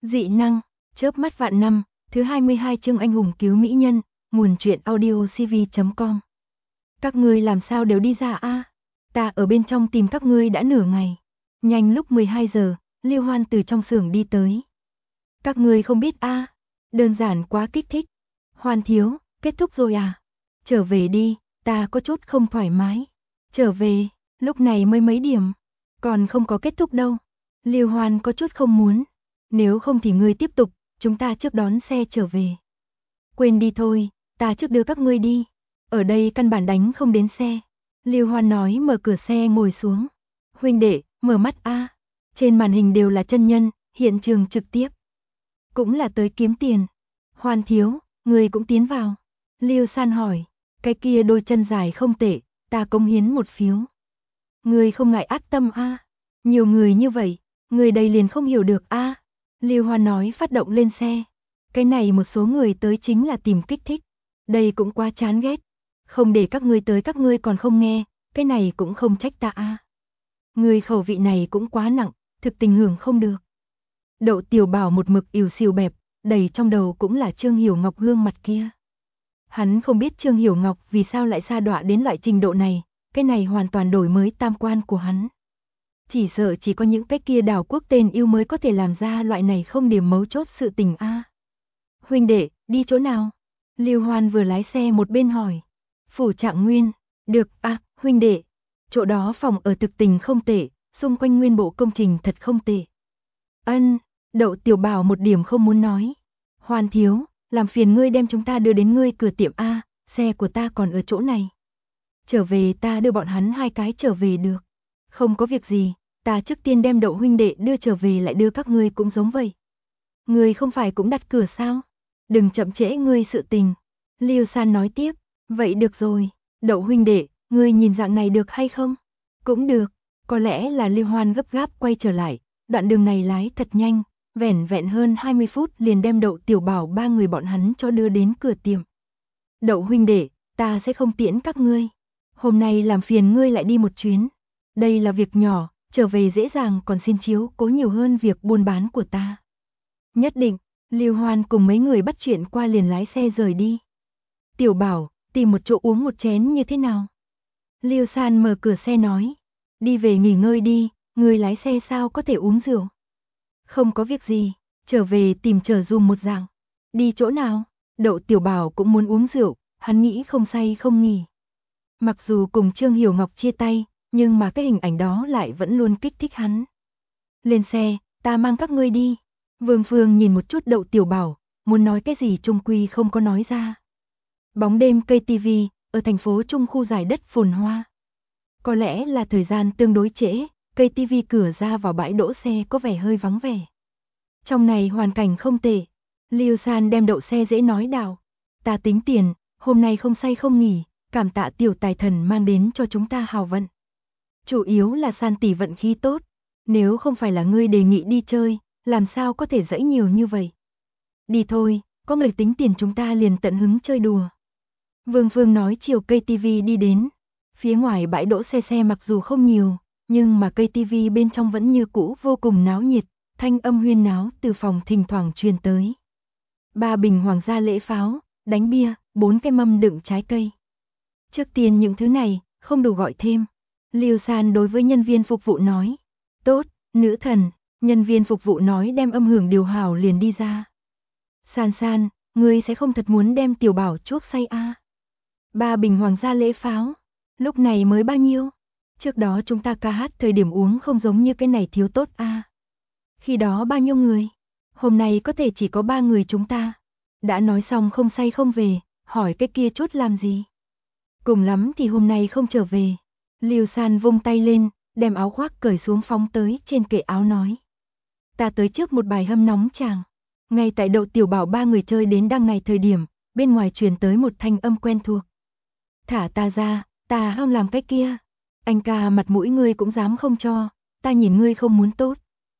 Dị năng, chớp mắt vạn năm, thứ 22 chương anh hùng cứu mỹ nhân, nguồn truyện audio cv.com. Các ngươi làm sao đều đi ra a? Ta ở bên trong tìm các ngươi đã nửa ngày. Nhanh lúc 12 giờ, Lưu Hoan từ trong xưởng đi tới. Các ngươi không biết a? Đơn giản quá kích thích. Hoan thiếu, kết thúc rồi à? Trở về đi, ta có chút không thoải mái. Trở về, lúc này mới mấy điểm, còn không có kết thúc đâu. Lưu Hoan có chút không muốn. Nếu không thì ngươi tiếp tục, chúng ta trước đón xe trở về. Quên đi thôi, ta trước đưa các ngươi đi. Ở đây căn bản đánh không đến xe. Lưu Hoan nói mở cửa xe ngồi xuống. Huynh đệ, mở mắt a. Trên màn hình đều là chân nhân, hiện trường trực tiếp. Cũng là tới kiếm tiền. Hoan thiếu, ngươi cũng tiến vào. Lưu San hỏi, cái kia đôi chân dài không tệ, ta cống hiến một phiếu. Ngươi không ngại ác tâm a? Nhiều người như vậy, người đây liền không hiểu được a. Lưu Hoan nói phát động lên xe. Cái này một số người tới chính là tìm kích thích. Đây cũng quá chán ghét. Không để các ngươi tới các ngươi còn không nghe, cái này cũng không trách ta a. Người khẩu vị này cũng quá nặng, thực tình hưởng không được. Đậu Tiểu Bảo một mực ỉu xìu bẹp, đầy trong đầu cũng là Trương Hiểu Ngọc gương mặt kia. Hắn không biết Trương Hiểu Ngọc vì sao lại sa đọa đến loại trình độ này, cái này hoàn toàn đổi mới tam quan của hắn. Chỉ sợ chỉ có những cái kia đảo quốc tên yêu mới có thể làm ra loại này không điểm mấu chốt sự tình a. Huynh đệ, đi chỗ nào? Lưu Hoan vừa lái xe một bên hỏi. Phủ Trạng Nguyên, được a, huynh đệ. Chỗ đó phòng ở thực tình không tệ, xung quanh nguyên bộ công trình thật không tệ. Ân, Đậu Tiểu Bảo một điểm không muốn nói. Hoan thiếu, làm phiền ngươi đem chúng ta đưa đến ngươi cửa tiệm a, xe của ta còn ở chỗ này. Trở về ta đưa bọn hắn hai cái trở về được. Không có việc gì, ta trước tiên đem Đậu huynh đệ đưa trở về lại đưa các ngươi cũng giống vậy. Ngươi không phải cũng đặt cửa sao? Đừng chậm trễ ngươi sự tình. Lưu San nói tiếp, vậy được rồi, Đậu huynh đệ, ngươi nhìn dạng này được hay không? Cũng được, có lẽ là Lưu Hoan gấp gáp quay trở lại, đoạn đường này lái thật nhanh, vẻn vẹn hơn 20 phút liền đem Đậu Tiểu Bảo ba người bọn hắn cho đưa đến cửa tiệm. Đậu huynh đệ, ta sẽ không tiễn các ngươi. Hôm nay làm phiền ngươi lại đi một chuyến. Đây là việc nhỏ, trở về dễ dàng còn xin chiếu cố nhiều hơn việc buôn bán của ta. Nhất định, Lưu Hoan cùng mấy người bắt chuyện qua liền lái xe rời đi. Tiểu Bảo, tìm một chỗ uống một chén như thế nào? Lưu San mở cửa xe nói, đi về nghỉ ngơi đi, người lái xe sao có thể uống rượu? Không có việc gì, trở về tìm Trở Dùm một dạng. Đi chỗ nào? Đậu Tiểu Bảo cũng muốn uống rượu, hắn nghĩ không say không nghỉ. Mặc dù cùng Trương Hiểu Ngọc chia tay, nhưng mà cái hình ảnh đó lại vẫn luôn kích thích hắn. Lên xe, ta mang các ngươi đi. Vương Phương nhìn một chút Đậu Tiểu Bảo, muốn nói cái gì chung quy không có nói ra. Bóng đêm cây TV, ở thành phố Trung khu giải đất phồn hoa. Có lẽ là thời gian tương đối trễ, cây TV cửa ra vào bãi đỗ xe có vẻ hơi vắng vẻ. Trong này hoàn cảnh không tệ. Lưu San đem đậu xe dễ nói đạo. Ta tính tiền, hôm nay không say không nghỉ, cảm tạ tiểu tài thần mang đến cho chúng ta hào vận. Chủ yếu là San tỷ vận khí tốt, nếu không phải là ngươi đề nghị đi chơi, làm sao có thể dãy nhiều như vậy. Đi thôi, có người tính tiền chúng ta liền tận hứng chơi đùa. Vương Phương nói chiều cây TV đi đến. Phía ngoài bãi đỗ xe mặc dù không nhiều, nhưng mà cây TV bên trong vẫn như cũ vô cùng náo nhiệt, thanh âm huyên náo từ phòng thỉnh thoảng truyền tới. 3 bình hoàng gia lễ pháo, đánh bia, 4 cái mâm đựng trái cây. Trước tiên những thứ này, không đủ gọi thêm. Lưu San đối với nhân viên phục vụ nói. Tốt, nữ thần, nhân viên phục vụ nói đem âm hưởng điều hảo liền đi ra. San San, ngươi sẽ không thật muốn đem Tiểu Bảo chuốc say a? 3 bình hoàng gia lễ pháo, lúc này mới bao nhiêu? Trước đó chúng ta ca hát thời điểm uống không giống như cái này thiếu tốt a. Khi đó bao nhiêu người? Hôm nay có thể chỉ có 3 người chúng ta. Đã nói xong không say không về, hỏi cái kia chút làm gì? Cùng lắm thì hôm nay không trở về. Lưu San vung tay lên, đem áo khoác cởi xuống phóng tới trên kệ áo nói. Ta tới trước một bài hâm nóng chàng. Ngay tại Đậu Tiểu Bảo 3 người chơi đến đăng này thời điểm, bên ngoài truyền tới một thanh âm quen thuộc. Thả ta ra, ta không làm cái kia. Anh ca mặt mũi ngươi cũng dám không cho, ta nhìn ngươi không muốn tốt.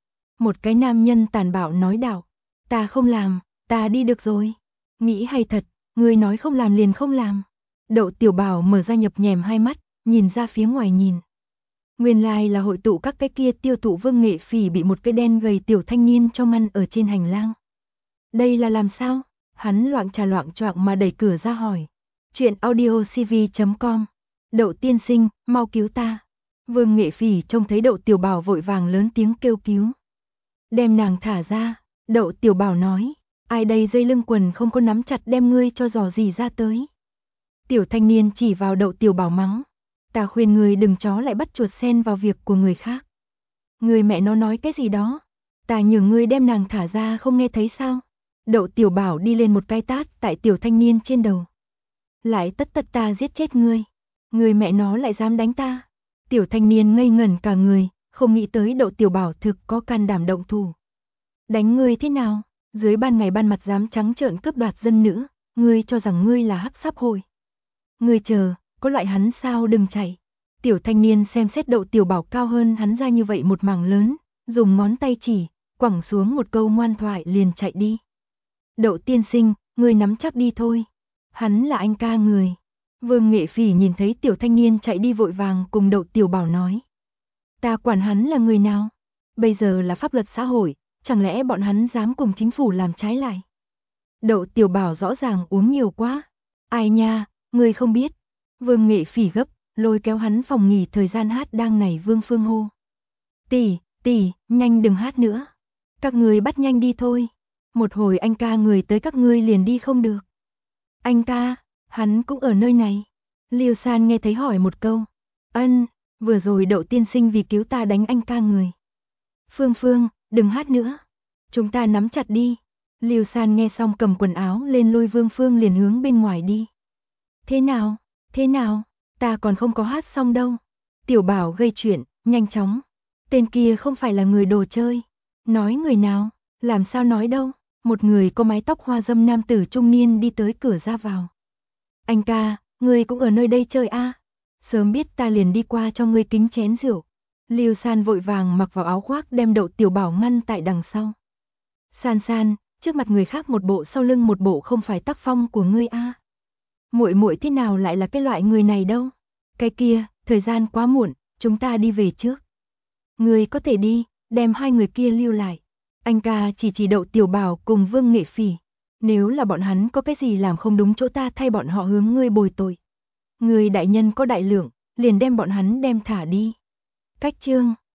Một cái nam nhân tàn bạo nói đạo, ta không làm, ta đi được rồi. Nghĩ hay thật, ngươi nói không làm liền không làm. Đậu Tiểu Bảo mở ra nhập nhèm hai mắt, nhìn ra phía ngoài nhìn. Nguyên lai là hội tụ các cái kia tiêu thụ. Vương Nghệ Phỉ bị một cái đen gầy tiểu thanh niên cho ngăn ở trên hành lang. Đây là làm sao? Hắn loạng trà loạng choạng mà đẩy cửa ra hỏi. Chuyện audiocv.com. Đậu tiên sinh, mau cứu ta. Vương Nghệ Phỉ trông thấy Đậu Tiểu Bảo vội vàng lớn tiếng kêu cứu. Đem nàng thả ra. Đậu Tiểu Bảo nói. Ai đây dây lưng quần không có nắm chặt đem ngươi cho dò gì ra tới. Tiểu thanh niên chỉ vào Đậu Tiểu Bảo mắng. Ta khuyên ngươi đừng chó lại bắt chuột xen vào việc của người khác. Người mẹ nó nói cái gì đó. Ta nhường ngươi đem nàng thả ra không nghe thấy sao. Đậu Tiểu Bảo đi lên một cái tát tại tiểu thanh niên trên đầu. Lại tất ta giết chết ngươi. Người mẹ nó lại dám đánh ta. Tiểu thanh niên ngây ngẩn cả người, không nghĩ tới Đậu Tiểu Bảo thực có can đảm động thủ. Đánh ngươi thế nào? Dưới ban ngày ban mặt dám trắng trợn cướp đoạt dân nữ, ngươi cho rằng ngươi là hắc sáp hồi. Ngươi chờ, có loại hắn sao đừng chạy. Tiểu thanh niên xem xét Đậu Tiểu Bảo cao hơn hắn ra như vậy một mảng lớn, dùng ngón tay chỉ, quẳng xuống một câu ngoan thoại liền chạy đi. Đậu tiên sinh, ngươi nắm chắc đi thôi. Hắn là anh ca người. Vương Nghệ Phỉ nhìn thấy tiểu thanh niên chạy đi vội vàng cùng Đậu Tiểu Bảo nói. Ta quản hắn là người nào? Bây giờ là pháp luật xã hội, chẳng lẽ bọn hắn dám cùng chính phủ làm trái lại? Đậu Tiểu Bảo rõ ràng uống nhiều quá. Ai nha, ngươi không biết. Vương Nghệ Phỉ gấp, lôi kéo hắn phòng nghỉ thời gian hát đang nảy Vương Phương hô. Tỷ, nhanh đừng hát nữa. Các người bắt nhanh đi thôi. Một hồi anh ca người tới các ngươi liền đi không được. Anh ca, hắn cũng ở nơi này. Liêu San nghe thấy hỏi một câu. Ân, vừa rồi Đậu tiên sinh vì cứu ta đánh anh ca người. Phương, đừng hát nữa. Chúng ta nắm chặt đi. Liêu San nghe xong cầm quần áo lên lôi Vương Phương liền hướng bên ngoài đi. Thế nào, ta còn không có hát xong đâu. Tiểu Bảo gây chuyện, nhanh chóng. Tên kia không phải là người đồ chơi. Nói người nào, làm sao nói đâu. Một người có mái tóc hoa dâm nam tử trung niên đi tới cửa ra vào. Anh ca, ngươi cũng ở nơi đây chơi a? Sớm biết ta liền đi qua cho ngươi kính chén rượu. Liêu San vội vàng mặc vào áo khoác đem Đậu Tiểu Bảo ngăn tại đằng sau. San, trước mặt người khác một bộ sau lưng một bộ không phải tác phong của ngươi a. Muội thế nào lại là cái loại người này đâu? Cái kia, thời gian quá muộn, chúng ta đi về trước. Ngươi có thể đi, đem hai người kia lưu lại. Anh ca chỉ Đậu Tiểu Bảo cùng Vương Nghệ Phỉ. Nếu là bọn hắn có cái gì làm không đúng chỗ ta thay bọn họ hướng ngươi bồi tội. Ngươi đại nhân có đại lượng, liền đem bọn hắn đem thả đi. Cách chương